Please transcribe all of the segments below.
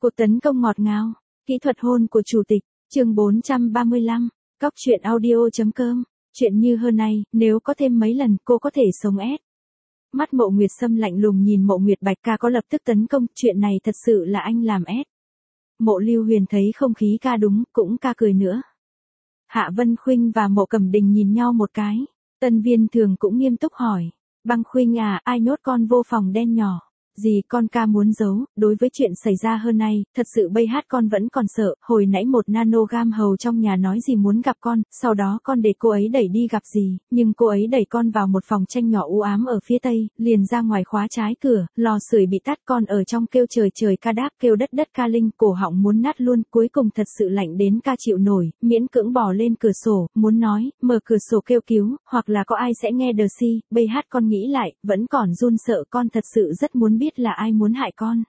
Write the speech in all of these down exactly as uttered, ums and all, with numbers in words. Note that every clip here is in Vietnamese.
Cuộc tấn công ngọt ngào, kỹ thuật hôn của chủ tịch, chương bốn trăm ba mươi lăm, Cóc truyện audio.com, chuyện như hơn này, nếu có thêm mấy lần cô có thể sống ép. Mắt Mộ Nguyệt Sâm lạnh lùng nhìn Mộ Nguyệt Bạch ca có lập tức tấn công, chuyện này thật sự là anh làm ép. Mộ Lưu Huyền thấy không khí ca đúng, cũng ca cười nữa. Hạ Vân Khuynh và Mộ Cẩm Đình nhìn nhau một cái, Tân Viên Thường cũng nghiêm túc hỏi, Băng Khuynh à, ai nhốt con vô phòng đen nhỏ? Gì con ca muốn giấu, đối với chuyện xảy ra hơn này, thật sự bây hát con vẫn còn sợ, hồi nãy một nanogam hầu trong nhà nói gì muốn gặp con, sau đó con để cô ấy đẩy đi gặp gì, nhưng cô ấy đẩy con vào một phòng tranh nhỏ u ám ở phía tây, liền ra ngoài khóa trái cửa, lò sưởi bị tắt, con ở trong kêu trời trời ca đáp, kêu đất đất ca linh, cổ họng muốn nát luôn, cuối cùng thật sự lạnh đến ca chịu nổi, miễn cưỡng bỏ lên cửa sổ, muốn nói, mở cửa sổ kêu cứu, hoặc là có ai sẽ nghe đờ si, bây hát con nghĩ lại, vẫn còn run sợ, con thật sự rất muốn biết là ai muốn hại con.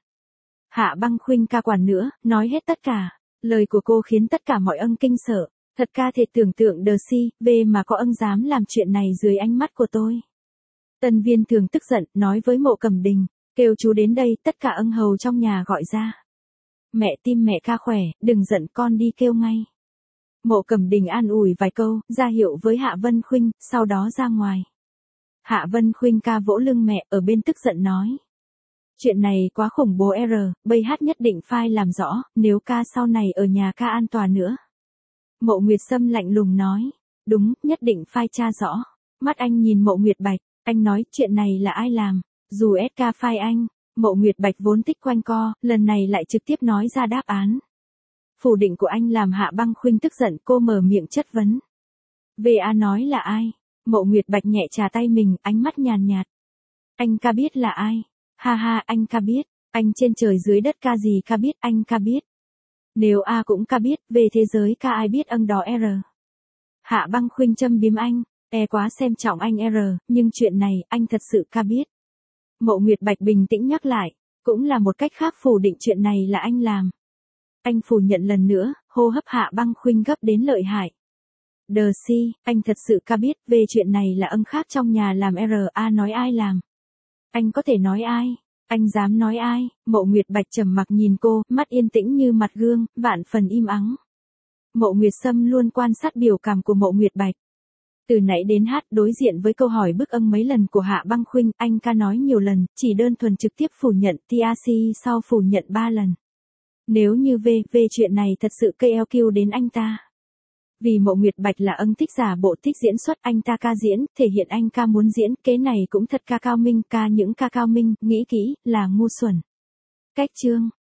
Hạ Băng Khuynh ca quản nữa, nói hết tất cả. Lời của cô khiến tất cả mọi ân kinh sợ. Thật ca thể tưởng tượng đờ si, về mà có ân dám làm chuyện này dưới ánh mắt của tôi. Tân Viên Thường tức giận, nói với Mộ Cẩm Đình, kêu chú đến đây, tất cả ân hầu trong nhà gọi ra. Mẹ tim mẹ ca khỏe, đừng giận con đi kêu ngay. Mộ Cẩm Đình an ủi vài câu, ra hiệu với Hạ Vân Khuynh, sau đó ra ngoài. Hạ Vân Khuynh ca vỗ lưng mẹ, ở bên tức giận nói. Chuyện này quá khủng bố R, bây hát nhất định phải làm rõ, nếu ca sau này ở nhà ca an toàn nữa. Mộ Nguyệt Sâm lạnh lùng nói, đúng, nhất định phải tra rõ. Mắt anh nhìn Mộ Nguyệt Bạch, anh nói chuyện này là ai làm, dù ét ca phai anh. Mộ Nguyệt Bạch vốn tích quanh co, lần này lại trực tiếp nói ra đáp án. Phủ định của anh làm Hạ Băng Khuynh tức giận, cô mở miệng chất vấn. vê a nói là ai? Mộ Nguyệt Bạch nhẹ trà tay mình, ánh mắt nhàn nhạt. Anh ca biết là ai? Ha ha, anh ca biết, anh trên trời dưới đất ca gì ca biết, anh ca biết. Nếu A cũng ca biết, về thế giới ca ai biết ân đó R. Hạ Băng Khuynh châm biếm anh, e quá xem trọng anh R, nhưng chuyện này, anh thật sự ca biết. Mộ Nguyệt Bạch bình tĩnh nhắc lại, cũng là một cách khác phủ định chuyện này là anh làm. Anh phủ nhận lần nữa, hô hấp Hạ Băng Khuynh gấp đến lợi hại. Đờ si, anh thật sự ca biết, về chuyện này là ân khác trong nhà làm R, A nói ai làm. Anh có thể nói ai? Anh dám nói ai? Mộ Nguyệt Bạch trầm mặc nhìn cô, mắt yên tĩnh như mặt gương, vạn phần im ắng. Mộ Nguyệt Sâm luôn quan sát biểu cảm của Mộ Nguyệt Bạch. Từ nãy đến hát đối diện với câu hỏi bức âng mấy lần của Hạ Băng Khuynh, anh ca nói nhiều lần, chỉ đơn thuần trực tiếp phủ nhận, tê a xê sau phủ nhận ba lần. Nếu như về, về chuyện này thật sự cây eo kiu đến anh ta. Vì Mộ Nguyệt Bạch là ân thích giả bộ thích diễn xuất, anh ta ca diễn, thể hiện anh ca muốn diễn, kế này cũng thật ca cao minh, ca những ca cao minh, nghĩ kỹ, là ngu xuẩn. Cách chương.